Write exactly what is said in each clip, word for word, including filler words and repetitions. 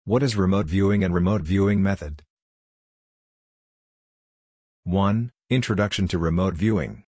What is remote viewing and remote viewing method? one. Introduction to remote viewing.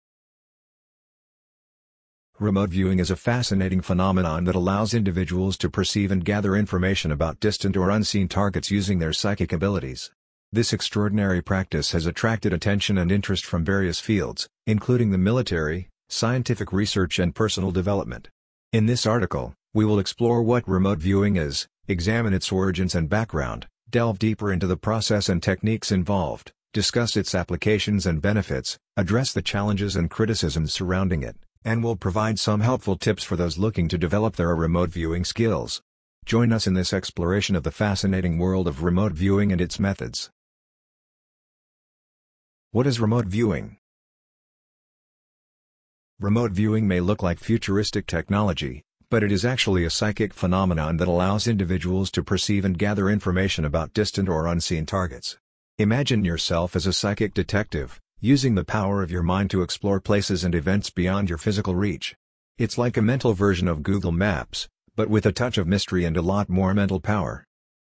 Remote viewing is a fascinating phenomenon that allows individuals to perceive and gather information about distant or unseen targets using their psychic abilities. This extraordinary practice has attracted attention and interest from various fields, including the military, scientific research and personal development. In this article, we will explore what remote viewing is, examine its origins and background, delve deeper into the process and techniques involved, discuss its applications and benefits, address the challenges and criticisms surrounding it, and will provide some helpful tips for those looking to develop their remote viewing skills. Join us in this exploration of the fascinating world of remote viewing and its methods. What is remote viewing? Remote viewing may look like futuristic technology, but it is actually a psychic phenomenon that allows individuals to perceive and gather information about distant or unseen targets. Imagine yourself as a psychic detective, using the power of your mind to explore places and events beyond your physical reach. It's like a mental version of Google Maps, but with a touch of mystery and a lot more mental power.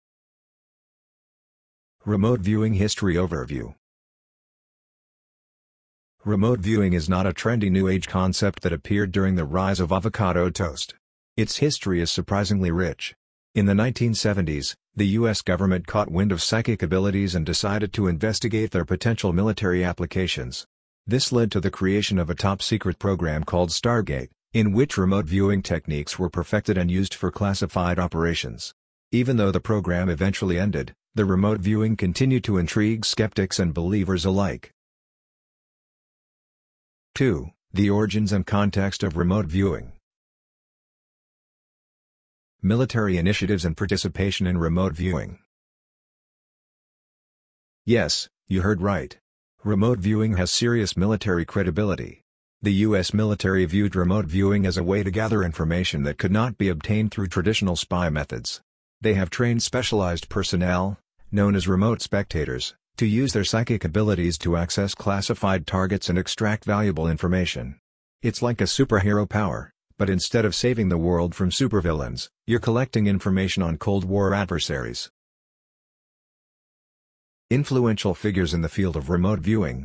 Remote Viewing History Overview. Remote viewing is not a trendy New Age concept that appeared during the rise of avocado toast. Its history is surprisingly rich. In the nineteen seventies, the U S government caught wind of psychic abilities and decided to investigate their potential military applications. This led to the creation of a top-secret program called Stargate, in which remote viewing techniques were perfected and used for classified operations. Even though the program eventually ended, the remote viewing continued to intrigue skeptics and believers alike. two. The origins and context of remote viewing. Military initiatives and participation in remote viewing. Yes, you heard right. Remote viewing has serious military credibility. The U S military viewed remote viewing as a way to gather information that could not be obtained through traditional spy methods. They have trained specialized personnel, known as remote spectators, to use their psychic abilities to access classified targets and extract valuable information. It's like a superhero power, but instead of saving the world from supervillains, you're collecting information on Cold War adversaries. Influential figures in the field of remote viewing.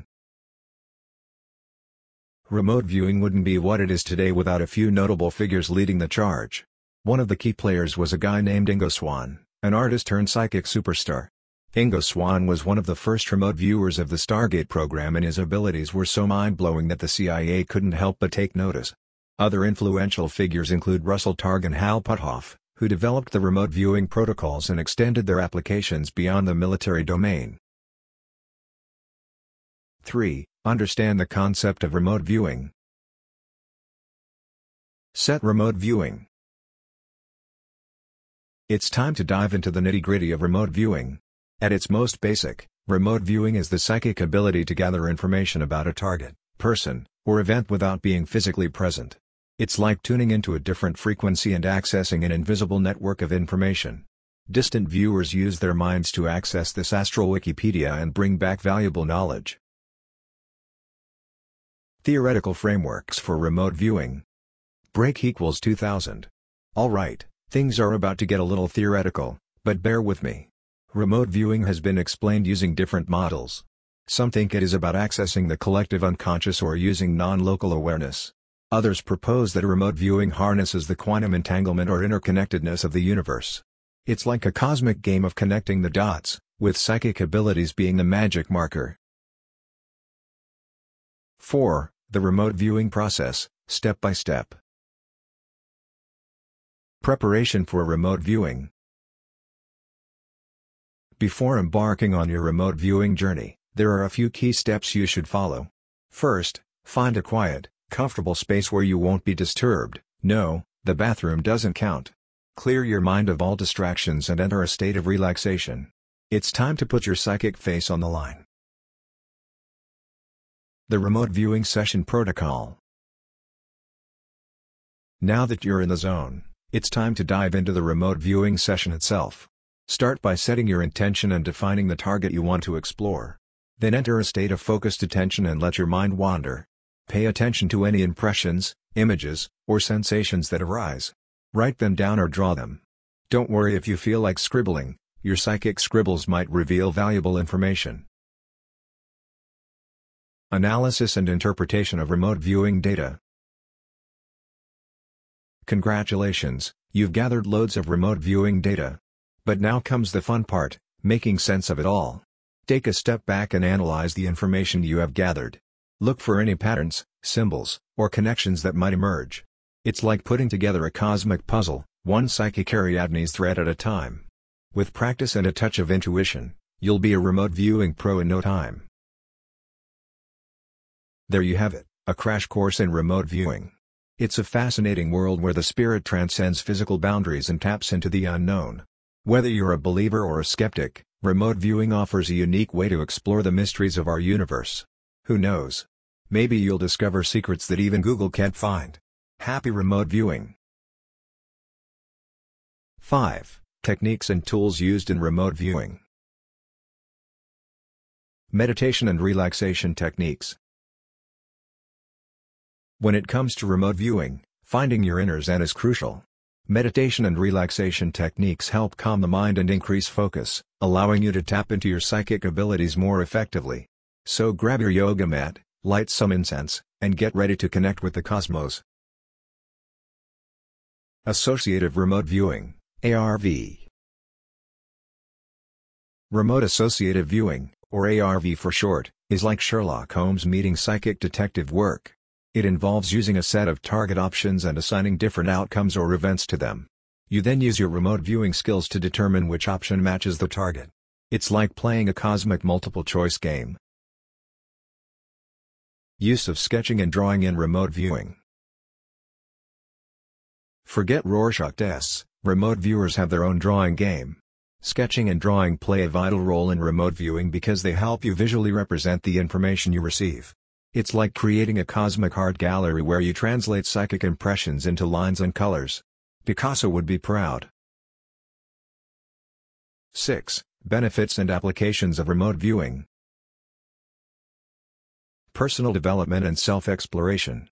Remote viewing wouldn't be what it is today without a few notable figures leading the charge. One of the key players was a guy named Ingo Swann, an artist-turned-psychic superstar. Ingo Swann was one of the first remote viewers of the Stargate program, and his abilities were so mind-blowing that the C I A couldn't help but take notice. Other influential figures include Russell Targ and Hal Puthoff, who developed the remote viewing protocols and extended their applications beyond the military domain. three. Understand the concept of remote viewing. Set remote viewing. It's time to dive into the nitty-gritty of remote viewing. At its most basic, remote viewing is the psychic ability to gather information about a target, person, or event without being physically present. It's like tuning into a different frequency and accessing an invisible network of information. Distant viewers use their minds to access this astral Wikipedia and bring back valuable knowledge. Theoretical frameworks for remote viewing. Break equals two thousand. Alright, things are about to get a little theoretical, but bear with me. Remote viewing has been explained using different models. Some think it is about accessing the collective unconscious or using non-local awareness. Others propose that remote viewing harnesses the quantum entanglement or interconnectedness of the universe. It's like a cosmic game of connecting the dots, with psychic abilities being the magic marker. four. The remote viewing process, step by step. Preparation for remote viewing. Before embarking on your remote viewing journey, there are a few key steps you should follow. First, find a quiet, comfortable space where you won't be disturbed. No, the bathroom doesn't count. Clear your mind of all distractions and enter a state of relaxation. It's time to put your psychic face on the line. The remote viewing session protocol. Now that you're in the zone, it's time to dive into the remote viewing session itself. Start by setting your intention and defining the target you want to explore. Then enter a state of focused attention and let your mind wander. Pay attention to any impressions, images, or sensations that arise. Write them down or draw them. Don't worry if you feel like scribbling, Your psychic scribbles might reveal valuable information. Analysis and interpretation of remote viewing data. Congratulations, you've gathered loads of remote viewing data. But now comes the fun part, making sense of it all. Take a step back and analyze the information you have gathered. Look for any patterns, symbols, or connections that might emerge. It's like putting together a cosmic puzzle, one psychic Ariadne's thread at a time. With practice and a touch of intuition, you'll be a remote viewing pro in no time. There you have it, a crash course in remote viewing. It's a fascinating world where the spirit transcends physical boundaries and taps into the unknown. Whether you're a believer or a skeptic, remote viewing offers a unique way to explore the mysteries of our universe. Who knows? Maybe you'll discover secrets that even Google can't find. Happy remote viewing! five. Techniques and tools used in remote viewing. Meditation and relaxation techniques. When it comes to remote viewing, finding your inner Zen is crucial. Meditation and relaxation techniques help calm the mind and increase focus, allowing you to tap into your psychic abilities more effectively. So grab your yoga mat, light some incense, and get ready to connect with the cosmos. Associative remote viewing, A R V. Remote associative viewing, or A R V for short, is like Sherlock Holmes meeting psychic detective work. It involves using a set of target options and assigning different outcomes or events to them. You then use your remote viewing skills to determine which option matches the target. It's like playing a cosmic multiple-choice game. Use of sketching and drawing in remote viewing. Forget Rorschach tests, remote viewers have their own drawing game. Sketching and drawing play a vital role in remote viewing because they help you visually represent the information you receive. It's like creating a cosmic art gallery where you translate psychic impressions into lines and colors. Picasso would be proud. six. Benefits and applications of remote viewing. Personal development and self-exploration.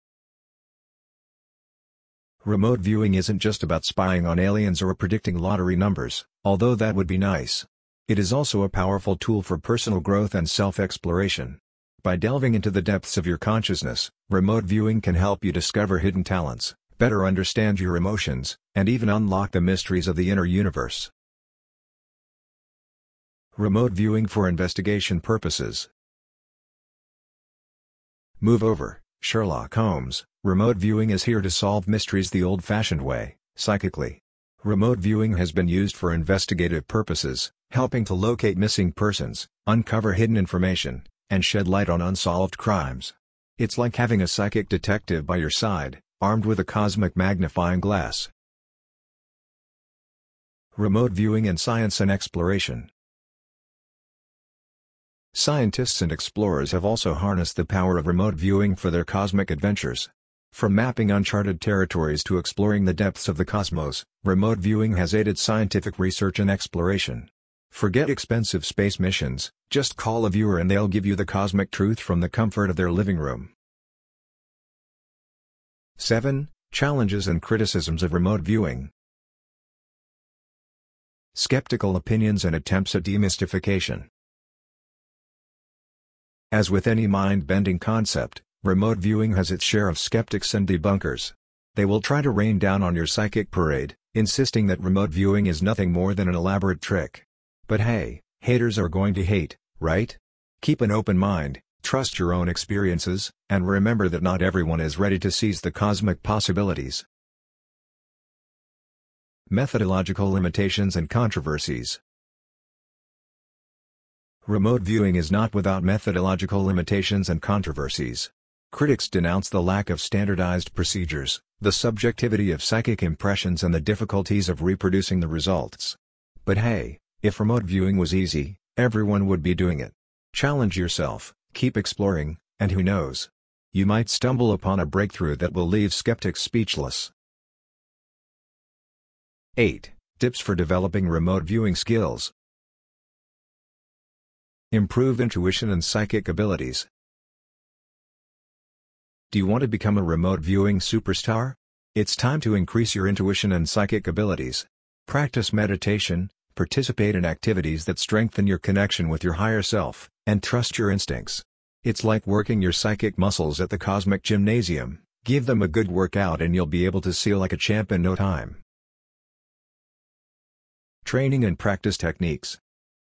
Remote viewing isn't just about spying on aliens or predicting lottery numbers, although that would be nice. It is also a powerful tool for personal growth and self-exploration. By delving into the depths of your consciousness, remote viewing can help you discover hidden talents, better understand your emotions, and even unlock the mysteries of the inner universe. Remote viewing for investigation purposes. Move over, Sherlock Holmes. Remote viewing is here to solve mysteries the old-fashioned way, psychically. Remote viewing has been used for investigative purposes, helping to locate missing persons, uncover hidden information, and shed light on unsolved crimes. It's like having a psychic detective by your side, armed with a cosmic magnifying glass. Remote viewing in science and exploration. Scientists and explorers have also harnessed the power of remote viewing for their cosmic adventures. From mapping uncharted territories to exploring the depths of the cosmos, remote viewing has aided scientific research and exploration. Forget expensive space missions, just call a viewer and they'll give you the cosmic truth from the comfort of their living room. seven. Challenges and criticisms of remote viewing. Skeptical opinions and attempts at demystification. As with any mind-bending concept, remote viewing has its share of skeptics and debunkers. They will try to rain down on your psychic parade, insisting that remote viewing is nothing more than an elaborate trick. But hey, haters are going to hate, right? Keep an open mind, trust your own experiences, and remember that not everyone is ready to seize the cosmic possibilities. Methodological limitations and controversies. Remote viewing is not without methodological limitations and controversies. Critics denounce the lack of standardized procedures, the subjectivity of psychic impressions and the difficulties of reproducing the results. But hey, if remote viewing was easy, everyone would be doing it. Challenge yourself, keep exploring, and who knows? You might stumble upon a breakthrough that will leave skeptics speechless. eight. Tips for developing remote viewing skills. Improve intuition and psychic abilities. Do you want to become a remote viewing superstar? It's time to increase your intuition and psychic abilities. Practice meditation, Participate in activities that strengthen your connection with your higher self, and trust your instincts. It's like working your psychic muscles at the cosmic gymnasium. Give them a good workout and you'll be able to see like a champ in no time. Training and practice techniques.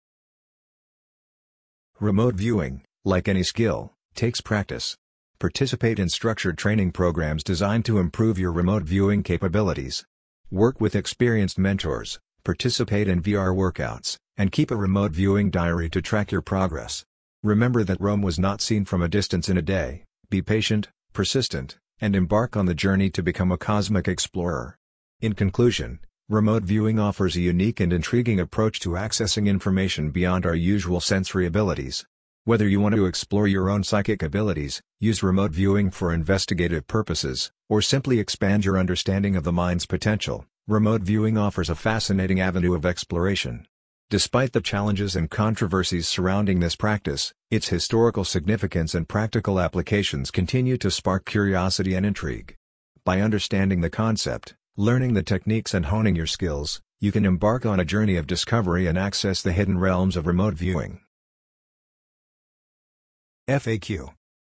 Remote viewing, like any skill, takes practice. Participate in structured training programs designed to improve your remote viewing capabilities. Work with experienced mentors, participate in V R workouts, and keep a remote viewing diary to track your progress. Remember that Rome was not seen from a distance in a day. Be patient, persistent, and embark on the journey to become a cosmic explorer. In conclusion, remote viewing offers a unique and intriguing approach to accessing information beyond our usual sensory abilities. Whether you want to explore your own psychic abilities, use remote viewing for investigative purposes, or simply expand your understanding of the mind's potential, remote viewing offers a fascinating avenue of exploration. Despite the challenges and controversies surrounding this practice, its historical significance and practical applications continue to spark curiosity and intrigue. By understanding the concept, learning the techniques and honing your skills, you can embark on a journey of discovery and access the hidden realms of remote viewing. F A Q.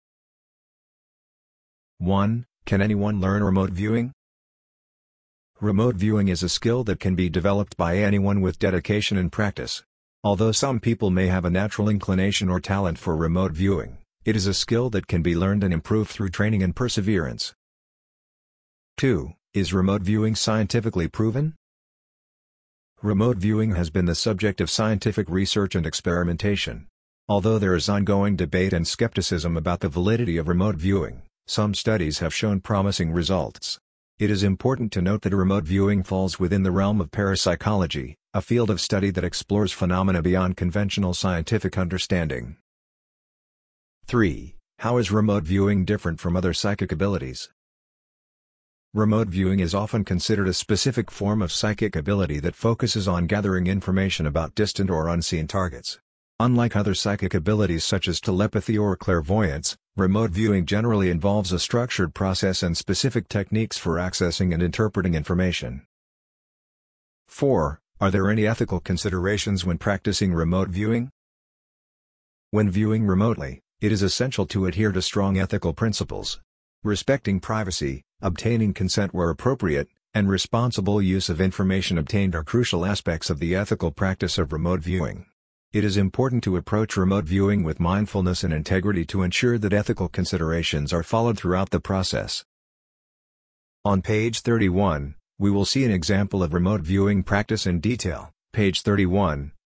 one. Can anyone learn remote viewing? Remote viewing is a skill that can be developed by anyone with dedication and practice. Although some people may have a natural inclination or talent for remote viewing, it is a skill that can be learned and improved through training and perseverance. two. Is remote viewing scientifically proven? Remote viewing has been the subject of scientific research and experimentation. Although there is ongoing debate and skepticism about the validity of remote viewing, some studies have shown promising results. It is important to note that remote viewing falls within the realm of parapsychology, a field of study that explores phenomena beyond conventional scientific understanding. three. How is remote viewing different from other psychic abilities? Remote viewing is often considered a specific form of psychic ability that focuses on gathering information about distant or unseen targets. Unlike other psychic abilities such as telepathy or clairvoyance, remote viewing generally involves a structured process and specific techniques for accessing and interpreting information. four. Are there any ethical considerations when practicing remote viewing? When viewing remotely, it is essential to adhere to strong ethical principles. Respecting privacy, obtaining consent where appropriate, and responsible use of information obtained are crucial aspects of the ethical practice of remote viewing. It is important to approach remote viewing with mindfulness and integrity to ensure that ethical considerations are followed throughout the process. On page thirty-one, we will see an example of remote viewing practice in detail. Page thirty-one,